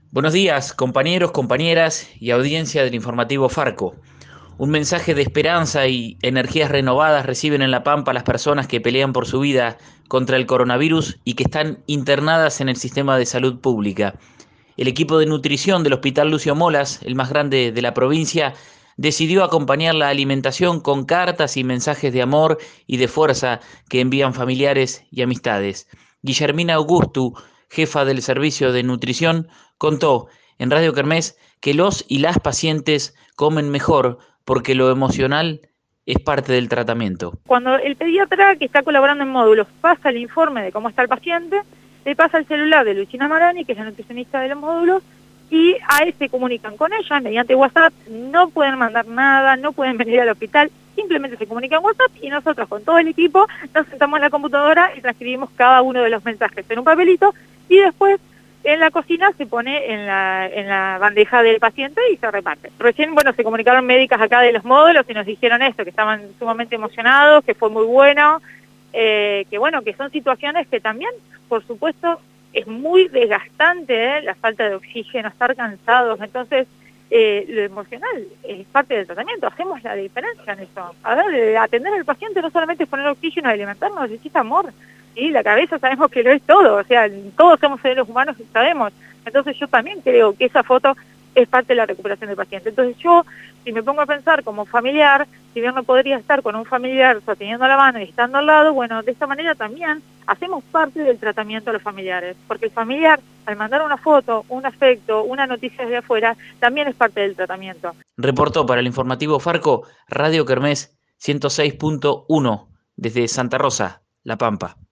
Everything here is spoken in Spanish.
Buenos días, compañeros, compañeras y audiencia del informativo Farco. Un mensaje de esperanza y energías renovadas reciben en La Pampa las personas que pelean por su vida contra el coronavirus y que están internadas en el sistema de salud pública. El equipo de nutrición del Hospital Lucio Molas, el más grande de la provincia, decidió acompañar la alimentación con cartas y mensajes de amor y de fuerza que envían familiares y amistades. Guillermina Augustu, jefa del servicio de nutrición, contó en Radio Kermés que los y las pacientes comen mejor porque lo emocional es parte del tratamiento. Cuando el pediatra que está colaborando en módulos pasa el informe de cómo está el paciente, le pasa el celular de Luisina Marani, que es la nutricionista de los módulos, y a él se comunican con ella mediante WhatsApp. No pueden mandar nada, no pueden venir al hospital, simplemente se comunican en WhatsApp y nosotros con todo el equipo nos sentamos en la computadora y transcribimos cada uno de los mensajes en un papelito y después en la cocina se pone en la bandeja del paciente y se reparte. Recién, se comunicaron médicas acá de los módulos y nos dijeron esto, que estaban sumamente emocionados, que fue muy bueno, que son situaciones que también, por supuesto, es muy desgastante, la falta de oxígeno, estar cansados. Entonces, lo emocional es parte del tratamiento, hacemos la diferencia en eso. A ver, atender al paciente no solamente es poner oxígeno y alimentarnos, necesita amor. Y la cabeza sabemos que lo es todo, o sea, todos somos seres humanos y sabemos. Entonces yo también creo que esa foto es parte de la recuperación del paciente. Entonces yo, si me pongo a pensar como familiar, si bien no podría estar con un familiar sosteniendo la mano y estando al lado, de esta manera también hacemos parte del tratamiento a los familiares. Porque el familiar, al mandar una foto, un afecto, una noticia desde afuera, también es parte del tratamiento. Reportó para el informativo Farco, Radio Kermés 106.1 desde Santa Rosa, La Pampa.